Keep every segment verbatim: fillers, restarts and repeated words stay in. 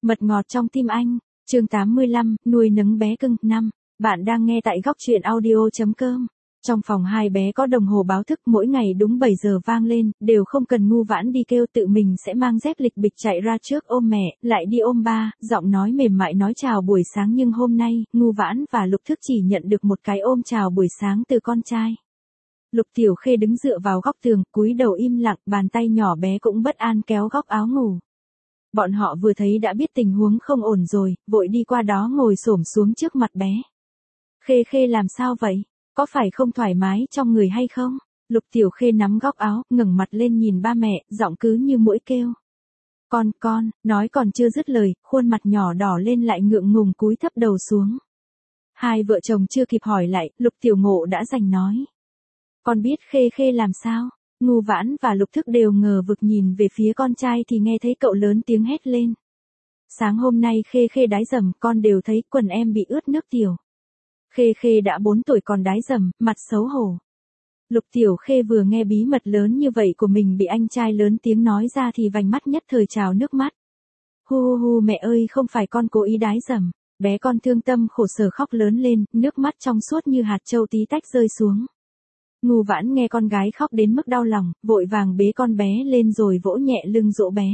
Mật ngọt trong tim anh, chương tám mươi lăm, nuôi nấng bé cưng, năm. Bạn đang nghe tại góc truyện audio.com. Trong phòng hai bé có đồng hồ báo thức mỗi ngày đúng bảy giờ vang lên, đều không cần Ngu Vãn đi kêu, tự mình sẽ mang dép lịch bịch chạy ra trước ôm mẹ, lại đi ôm ba, giọng nói mềm mại nói chào buổi sáng, nhưng hôm nay, Ngu Vãn và Lục Thức chỉ nhận được một cái ôm chào buổi sáng từ con trai. Lục Tiểu Khê đứng dựa vào góc tường, cúi đầu im lặng, bàn tay nhỏ bé cũng bất an kéo góc áo ngủ. Bọn họ vừa thấy đã biết tình huống không ổn rồi, vội đi qua đó ngồi xổm xuống trước mặt bé. Khê Khê làm sao vậy? Có phải không thoải mái trong người hay không? Lục Tiểu Khê nắm góc áo, ngẩng mặt lên nhìn ba mẹ, giọng cứ như muỗi kêu. Con, con, nói còn chưa dứt lời, khuôn mặt nhỏ đỏ lên lại ngượng ngùng cúi thấp đầu xuống. Hai vợ chồng chưa kịp hỏi lại, Lục Tiểu Ngộ đã giành nói. Con biết Khê Khê làm sao? Ngu Vãn và Lục Thức đều ngờ vực nhìn về phía con trai thì nghe thấy cậu lớn tiếng hét lên. Sáng hôm nay Khê Khê đái dầm, con đều thấy quần em bị ướt nước tiểu. Khê Khê đã bốn tuổi còn đái dầm, mặt xấu hổ. Lục Tiểu Khê vừa nghe bí mật lớn như vậy của mình bị anh trai lớn tiếng nói ra thì vành mắt nhất thời trào nước mắt. Hu hu hu, mẹ ơi, không phải con cố ý đái dầm. Bé con thương tâm khổ sở khóc lớn lên, nước mắt trong suốt như hạt châu tí tách rơi xuống. Ngu Vãn nghe con gái khóc đến mức đau lòng, vội vàng bế con bé lên rồi vỗ nhẹ lưng dỗ bé.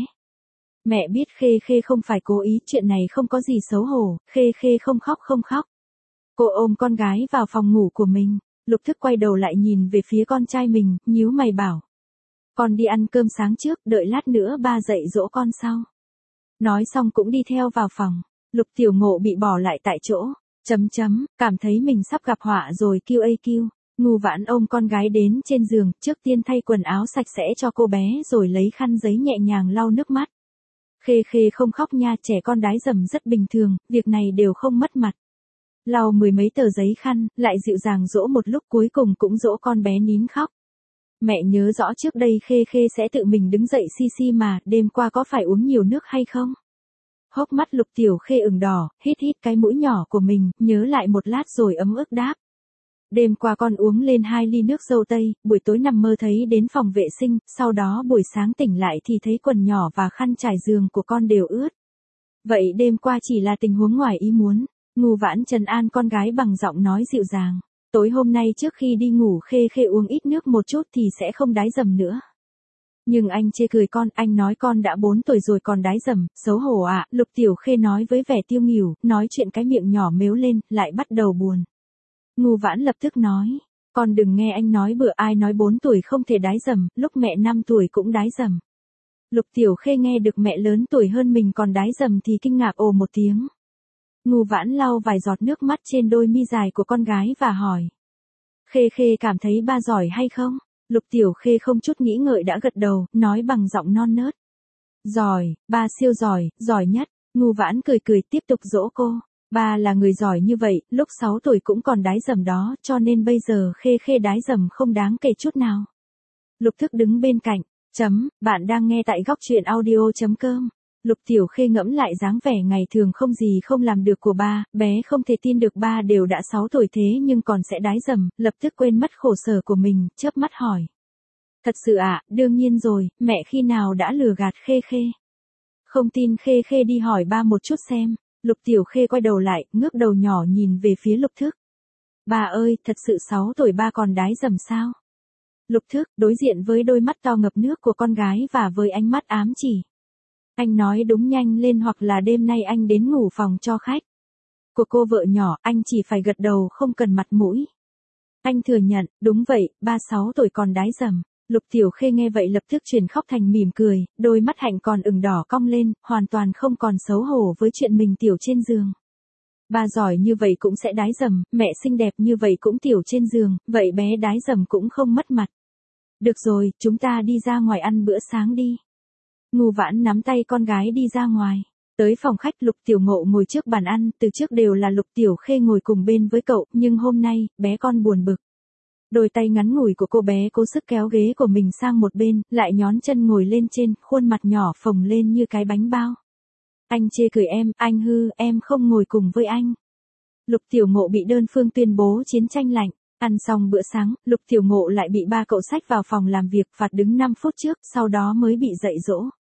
Mẹ biết Khê Khê không phải cố ý, chuyện này không có gì xấu hổ, Khê Khê không khóc không khóc. Cô ôm con gái vào phòng ngủ của mình, Lục Thức quay đầu lại nhìn về phía con trai mình, nhíu mày bảo. Con đi ăn cơm sáng trước, đợi lát nữa ba dạy dỗ con sau. Nói xong cũng đi theo vào phòng, Lục Tiểu Ngộ bị bỏ lại tại chỗ, chấm chấm, cảm thấy mình sắp gặp họa rồi, kêu ây kêu. Ngu Vãn ôm con gái đến trên giường, trước tiên thay quần áo sạch sẽ cho cô bé rồi lấy khăn giấy nhẹ nhàng lau nước mắt. Khê Khê không khóc nha, trẻ con đái dầm rất bình thường, việc này đều không mất mặt. Lau mười mấy tờ giấy khăn, lại dịu dàng dỗ một lúc, cuối cùng cũng dỗ con bé nín khóc. Mẹ nhớ rõ trước đây Khê Khê sẽ tự mình đứng dậy xi xi mà, đêm qua có phải uống nhiều nước hay không? Hốc mắt Lục Tiểu Khê ửng đỏ, hít hít cái mũi nhỏ của mình, nhớ lại một lát rồi ấm ức đáp. Đêm qua con uống lên hai ly nước dâu tây, buổi tối nằm mơ thấy đến phòng vệ sinh, sau đó buổi sáng tỉnh lại thì thấy quần nhỏ và khăn trải giường của con đều ướt. Vậy đêm qua chỉ là tình huống ngoài ý muốn. Ngu Vãn trấn an con gái bằng giọng nói dịu dàng. Tối hôm nay trước khi đi ngủ Khê Khê uống ít nước một chút thì sẽ không đái dầm nữa. Nhưng anh chê cười con, anh nói con đã bốn tuổi rồi còn đái dầm, xấu hổ ạ. Lục Tiểu Khê nói với vẻ tiêu nghỉu, nói chuyện cái miệng nhỏ mếu lên, lại bắt đầu buồn. Ngu Vãn lập tức nói, con đừng nghe anh nói bừa, ai nói bốn tuổi không thể đái dầm, lúc mẹ năm tuổi cũng đái dầm. Lục Tiểu Khê nghe được mẹ lớn tuổi hơn mình còn đái dầm thì kinh ngạc ồ một tiếng. Ngu Vãn lau vài giọt nước mắt trên đôi mi dài của con gái và hỏi. Khê Khê cảm thấy ba giỏi hay không? Lục Tiểu Khê không chút nghĩ ngợi đã gật đầu, nói bằng giọng non nớt. Giỏi, ba siêu giỏi, giỏi nhất. Ngu Vãn cười cười tiếp tục dỗ cô. Ba là người giỏi như vậy, lúc sáu tuổi cũng còn đái dầm đó, cho nên bây giờ Khê Khê đái dầm không đáng kể chút nào. Lục Thức đứng bên cạnh, chấm, bạn đang nghe tại góc truyện audio.com. Lục Tiểu Khê ngẫm lại dáng vẻ ngày thường không gì không làm được của ba, bé không thể tin được ba đều đã sáu tuổi thế nhưng còn sẽ đái dầm, lập tức quên mất khổ sở của mình, chớp mắt hỏi. Thật sự ạ, à, đương nhiên rồi, mẹ khi nào đã lừa gạt Khê Khê? Không tin Khê Khê đi hỏi ba một chút xem. Lục Tiểu Khê quay đầu lại, ngước đầu nhỏ nhìn về phía Lục Thức. Bà ơi, thật sự sáu tuổi ba còn đái dầm sao? Lục Thức đối diện với đôi mắt to ngập nước của con gái và với ánh mắt ám chỉ. Anh nói đúng, nhanh lên hoặc là đêm nay anh đến ngủ phòng cho khách. Của cô vợ nhỏ, anh chỉ phải gật đầu không cần mặt mũi. Anh thừa nhận, đúng vậy, ba sáu tuổi còn đái dầm. Lục Tiểu Khê nghe vậy lập tức chuyển khóc thành mỉm cười, đôi mắt hạnh còn ửng đỏ cong lên, hoàn toàn không còn xấu hổ với chuyện mình tiểu trên giường. Ba giỏi như vậy cũng sẽ đái dầm, mẹ xinh đẹp như vậy cũng tiểu trên giường, vậy bé đái dầm cũng không mất mặt. Được rồi, chúng ta đi ra ngoài ăn bữa sáng đi. Ngu Vãn nắm tay con gái đi ra ngoài. Tới phòng khách, Lục Tiểu Ngộ ngồi trước bàn ăn, từ trước đều là Lục Tiểu Khê ngồi cùng bên với cậu, nhưng hôm nay, bé con buồn bực. Đôi tay ngắn ngủi của cô bé cố sức kéo ghế của mình sang một bên, lại nhón chân ngồi lên trên, khuôn mặt nhỏ phồng lên như cái bánh bao. Anh chê cười em, anh hư, em không ngồi cùng với anh. Lục Tiểu Ngộ bị đơn phương tuyên bố chiến tranh lạnh. Ăn xong bữa sáng, Lục Tiểu Ngộ lại bị ba cậu xách vào phòng làm việc, phạt đứng năm phút trước, sau đó mới bị dạy dỗ.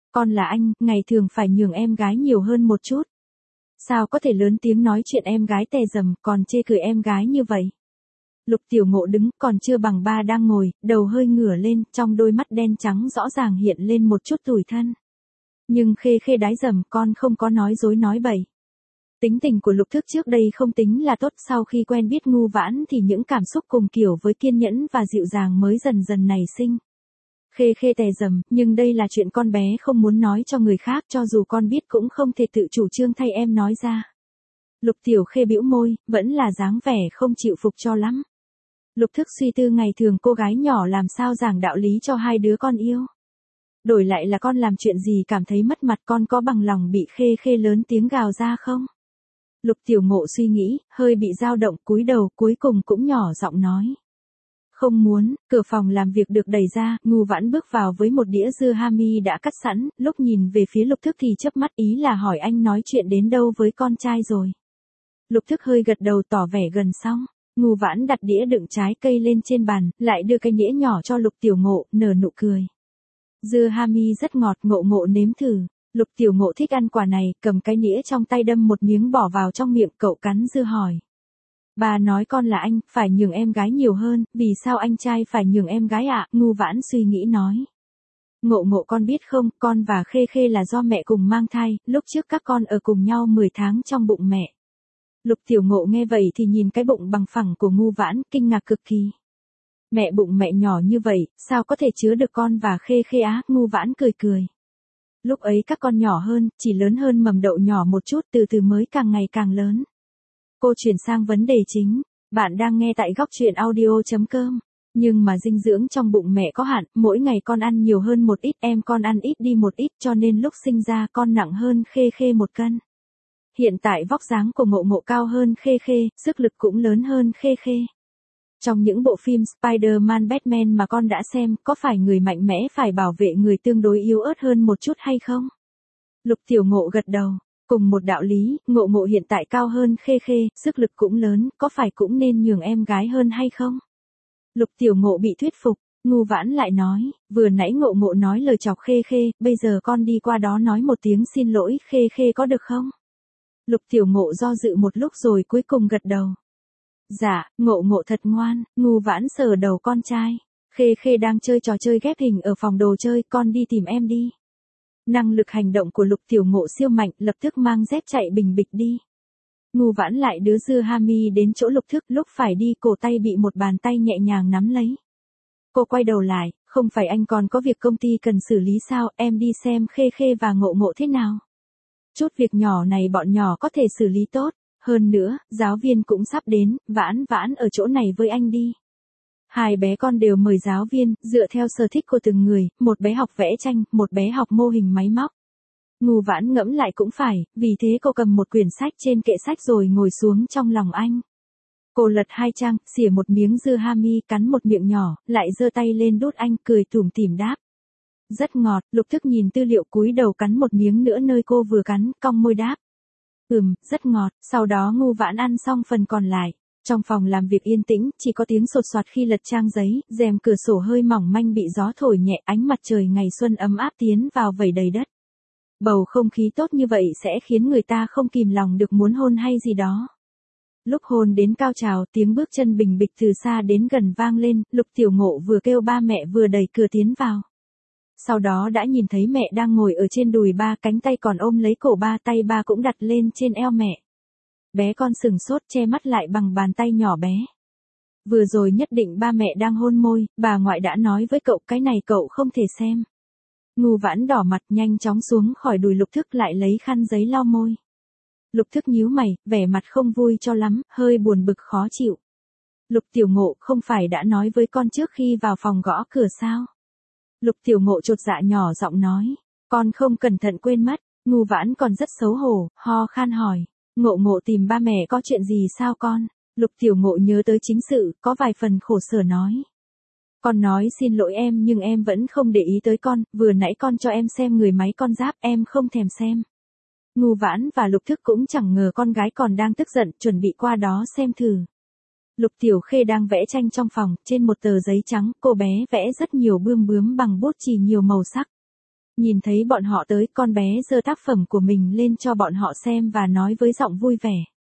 Con là anh, ngày thường phải nhường em gái nhiều hơn một chút. Sao có thể lớn tiếng nói chuyện em gái tè dầm, còn chê cười em gái như vậy? Lục Tiểu Ngộ đứng, còn chưa bằng ba đang ngồi, đầu hơi ngửa lên, trong đôi mắt đen trắng rõ ràng hiện lên một chút tủi thân. Nhưng Khê Khê đái dầm, con không có nói dối nói bậy. Tính tình của Lục Thức trước đây không tính là tốt, sau khi quen biết Ngu Vãn thì những cảm xúc cùng kiểu với kiên nhẫn và dịu dàng mới dần dần nảy sinh. Khê Khê tè dầm, nhưng đây là chuyện con bé không muốn nói cho người khác, cho dù con biết cũng không thể tự chủ trương thay em nói ra. Lục Tiểu Khê bĩu môi, vẫn là dáng vẻ không chịu phục cho lắm. Lục Thức suy tư ngày thường cô gái nhỏ làm sao giảng đạo lý cho hai đứa con yêu. Đổi lại là con làm chuyện gì cảm thấy mất mặt, con có bằng lòng bị Khê Khê lớn tiếng gào ra không? Lục Tiểu Ngộ suy nghĩ, hơi bị dao động, cúi đầu, cuối cùng cũng nhỏ giọng nói. Không muốn. Cửa phòng làm việc được đẩy ra, Ngu Vãn bước vào với một đĩa dưa hami đã cắt sẵn, lúc nhìn về phía Lục Thức thì chớp mắt, ý là hỏi anh nói chuyện đến đâu với con trai rồi. Lục Thức hơi gật đầu tỏ vẻ gần xong. Ngu Vãn đặt đĩa đựng trái cây lên trên bàn, lại đưa cái đĩa nhỏ cho Lục Tiểu Ngộ, nở nụ cười. Dưa hami rất ngọt, Ngộ Ngộ nếm thử. Lục Tiểu Ngộ thích ăn quả này, cầm cái đĩa trong tay đâm một miếng bỏ vào trong miệng, cậu cắn dưa hỏi. Bà nói con là anh, phải nhường em gái nhiều hơn, vì sao anh trai phải nhường em gái ạ? À? Ngu Vãn suy nghĩ nói. Ngộ Ngộ con biết không, con và Khê Khê là do mẹ cùng mang thai, lúc trước các con ở cùng nhau mười tháng trong bụng mẹ. Lục Tiểu Ngộ nghe vậy thì nhìn cái bụng bằng phẳng của Ngu Vãn, kinh ngạc cực kỳ. Mẹ bụng mẹ nhỏ như vậy, sao có thể chứa được con và Khê Khê á? Ngu Vãn cười cười. Lúc ấy các con nhỏ hơn, chỉ lớn hơn mầm đậu nhỏ một chút, từ từ mới càng ngày càng lớn. Cô chuyển sang vấn đề chính, bạn đang nghe tại góc truyện audio chấm com. Nhưng mà dinh dưỡng trong bụng mẹ có hạn, mỗi ngày con ăn nhiều hơn một ít, em con ăn ít đi một ít, cho nên lúc sinh ra con nặng hơn Khê Khê một cân. Hiện tại vóc dáng của Ngộ Ngộ cao hơn Khê Khê, sức lực cũng lớn hơn Khê Khê. Trong những bộ phim Spider-Man, Batman mà con đã xem, có phải người mạnh mẽ phải bảo vệ người tương đối yếu ớt hơn một chút hay không? Lục Tiểu Ngộ gật đầu. Cùng một đạo lý, Ngộ Ngộ hiện tại cao hơn Khê Khê, sức lực cũng lớn, có phải cũng nên nhường em gái hơn hay không? Lục Tiểu Ngộ bị thuyết phục, Ngu Vãn lại nói, vừa nãy Ngộ Ngộ nói lời chọc Khê Khê, bây giờ con đi qua đó nói một tiếng xin lỗi Khê Khê có được không? Lục Tiểu Ngộ do dự một lúc rồi cuối cùng gật đầu. Dạ, Ngộ Ngộ thật ngoan. Ngu Vãn sờ đầu con trai. Khê Khê đang chơi trò chơi ghép hình ở phòng đồ chơi, con đi tìm em đi. Năng lực hành động của Lục Tiểu Ngộ siêu mạnh, lập tức mang dép chạy bình bịch đi. Ngu Vãn lại đưa dưa hami đến chỗ Lục Thức, lúc phải đi cổ tay bị một bàn tay nhẹ nhàng nắm lấy. Cô quay đầu lại, không phải anh còn có việc công ty cần xử lý sao, em đi xem Khê Khê và Ngộ Ngộ thế nào. Chút việc nhỏ này bọn nhỏ có thể xử lý tốt, hơn nữa, giáo viên cũng sắp đến, Vãn Vãn ở chỗ này với anh đi. Hai bé con đều mời giáo viên, dựa theo sở thích của từng người, một bé học vẽ tranh, một bé học mô hình máy móc. Ngu Vãn ngẫm lại cũng phải, vì thế cô cầm một quyển sách trên kệ sách rồi ngồi xuống trong lòng anh. Cô lật hai trang, xỉa một miếng dưa hami, cắn một miệng nhỏ, lại giơ tay lên đút anh, cười tủm tỉm đáp. Rất ngọt. Lục Thức nhìn tư liệu cúi đầu cắn một miếng nữa nơi cô vừa cắn, cong môi đáp. Ừm, rất ngọt. Sau đó Ngu Vãn ăn xong phần còn lại. Trong phòng làm việc yên tĩnh, chỉ có tiếng sột soạt khi lật trang giấy, rèm cửa sổ hơi mỏng manh bị gió thổi nhẹ, ánh mặt trời ngày xuân ấm áp tiến vào vẩy đầy đất. Bầu không khí tốt như vậy sẽ khiến người ta không kìm lòng được muốn hôn hay gì đó. Lúc hôn đến cao trào, tiếng bước chân bình bịch từ xa đến gần vang lên, Lục Tiểu Ngộ vừa kêu ba mẹ vừa đẩy cửa tiến vào. Sau đó đã nhìn thấy mẹ đang ngồi ở trên đùi ba, cánh tay còn ôm lấy cổ ba, tay ba cũng đặt lên trên eo mẹ. Bé con sừng sốt che mắt lại bằng bàn tay nhỏ bé. Vừa rồi nhất định ba mẹ đang hôn môi, bà ngoại đã nói với cậu cái này cậu không thể xem. Ngu Vãn đỏ mặt nhanh chóng xuống khỏi đùi Lục Thức lại lấy khăn giấy lau môi. Lục Thức nhíu mày, vẻ mặt không vui cho lắm, hơi buồn bực khó chịu. Lục Tiểu Ngộ không phải đã nói với con trước khi vào phòng gõ cửa sao? Lục Tiểu Ngộ chột dạ nhỏ giọng nói. Con không cẩn thận quên mất. Ngu Vãn còn rất xấu hổ, ho khan hỏi. Ngộ Ngộ tìm ba mẹ có chuyện gì sao con? Lục Tiểu Ngộ nhớ tới chính sự, có vài phần khổ sở nói. Con nói xin lỗi em nhưng em vẫn không để ý tới con, vừa nãy con cho em xem người máy con giáp em không thèm xem. Ngu Vãn và Lục Thức cũng chẳng ngờ con gái còn đang tức giận, chuẩn bị qua đó xem thử. Lục Tiểu Khê đang vẽ tranh trong phòng, trên một tờ giấy trắng, cô bé vẽ rất nhiều bươm bướm bằng bút chì nhiều màu sắc. Nhìn thấy bọn họ tới, con bé giơ tác phẩm của mình lên cho bọn họ xem và nói với giọng vui vẻ.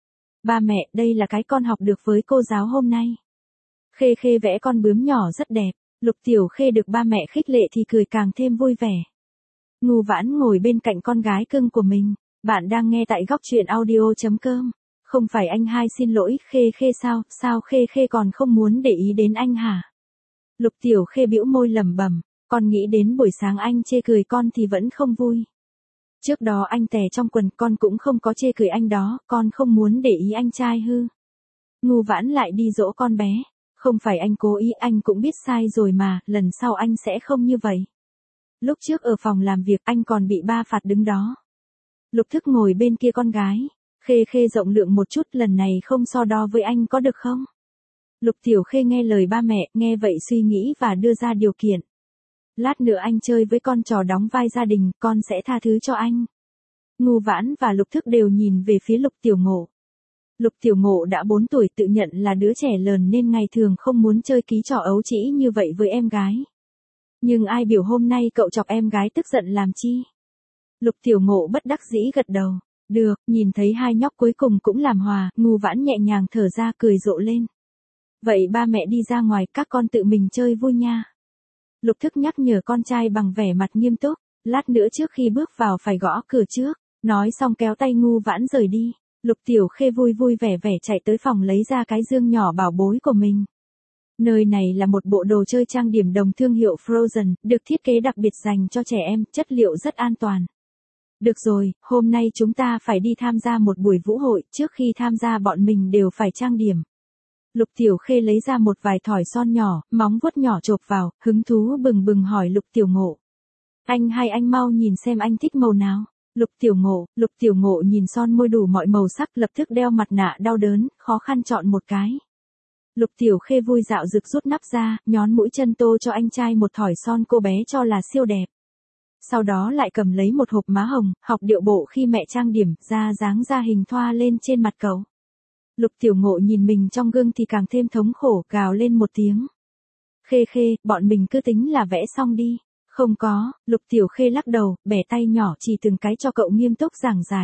Ba mẹ, đây là cái con học được với cô giáo hôm nay. Khê Khê vẽ con bướm nhỏ rất đẹp, Lục Tiểu Khê được ba mẹ khích lệ thì cười càng thêm vui vẻ. Ngưu Vãn ngồi bên cạnh con gái cưng của mình, bạn đang nghe tại góc truyện audio chấm com. Không phải anh hai xin lỗi Khê Khê sao, sao Khê Khê còn không muốn để ý đến anh hả? Lục Tiểu Khê bĩu môi lẩm bẩm, con nghĩ đến buổi sáng anh chê cười con thì vẫn không vui. Trước đó anh tè trong quần con cũng không có chê cười anh đó, con không muốn để ý anh trai hư. Ngưu Vãn lại đi dỗ con bé, không phải anh cố ý, anh cũng biết sai rồi mà, lần sau anh sẽ không như vậy. Lúc trước ở phòng làm việc anh còn bị ba phạt đứng đó. Lục Thức ngồi bên kia con gái, Khê Khê rộng lượng một chút, lần này không so đo với anh có được không? Lục Tiểu Khê nghe lời ba mẹ, nghe vậy suy nghĩ và đưa ra điều kiện. Lát nữa anh chơi với con trò đóng vai gia đình, con sẽ tha thứ cho anh. Ngưu Vãn và Lục Thức đều nhìn về phía Lục Tiểu Ngộ. Lục Tiểu Ngộ đã bốn tuổi, tự nhận là đứa trẻ lớn nên ngày thường không muốn chơi ký trò ấu trĩ như vậy với em gái. Nhưng ai biểu hôm nay cậu chọc em gái tức giận làm chi? Lục Tiểu Ngộ bất đắc dĩ gật đầu. Được, nhìn thấy hai nhóc cuối cùng cũng làm hòa, Ngưu Vãn nhẹ nhàng thở ra cười rộ lên. Vậy ba mẹ đi ra ngoài, các con tự mình chơi vui nha. Lục Thức nhắc nhở con trai bằng vẻ mặt nghiêm túc, lát nữa trước khi bước vào phải gõ cửa trước, nói xong kéo tay Ngưu Vãn rời đi. Lục Tiểu Khê vui vui vẻ vẻ chạy tới phòng lấy ra cái dương nhỏ bảo bối của mình. Nơi này là một bộ đồ chơi trang điểm đồng thương hiệu Frozen, được thiết kế đặc biệt dành cho trẻ em, chất liệu rất an toàn. Được rồi, hôm nay chúng ta phải đi tham gia một buổi vũ hội, trước khi tham gia bọn mình đều phải trang điểm. Lục Tiểu Khê lấy ra một vài thỏi son nhỏ, móng vuốt nhỏ chộp vào, hứng thú bừng bừng hỏi Lục Tiểu Ngộ. Anh hay anh mau nhìn xem anh thích màu nào. Lục Tiểu Ngộ, Lục Tiểu Ngộ nhìn son môi đủ mọi màu sắc, lập tức đeo mặt nạ đau đớn, khó khăn chọn một cái. Lục Tiểu Khê vui dạo rực rút nắp ra, nhón mũi chân tô cho anh trai một thỏi son cô bé cho là siêu đẹp. Sau đó lại cầm lấy một hộp má hồng, học điệu bộ khi mẹ trang điểm, ra dáng ra hình thoa lên trên mặt cậu. Lục Tiểu Ngộ nhìn mình trong gương thì càng thêm thống khổ, gào lên một tiếng. Khê Khê, bọn mình cứ tính là vẽ xong đi. Không có, Lục Tiểu Khê lắc đầu, bẻ tay nhỏ chỉ từng cái cho cậu nghiêm túc giảng giải.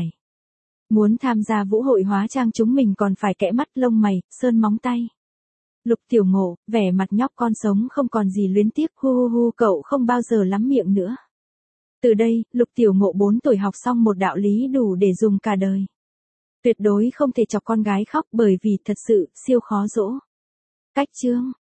Muốn tham gia vũ hội hóa trang chúng mình còn phải kẽ mắt lông mày, sơn móng tay. Lục Tiểu Ngộ, vẻ mặt nhóc con sống không còn gì luyến tiếc, hu hu hu, cậu không bao giờ lắm miệng nữa. Từ đây, Lục Tiểu Ngộ bốn tuổi học xong một đạo lý đủ để dùng cả đời. Tuyệt đối không thể chọc con gái khóc bởi vì thật sự siêu khó dỗ. Cách chương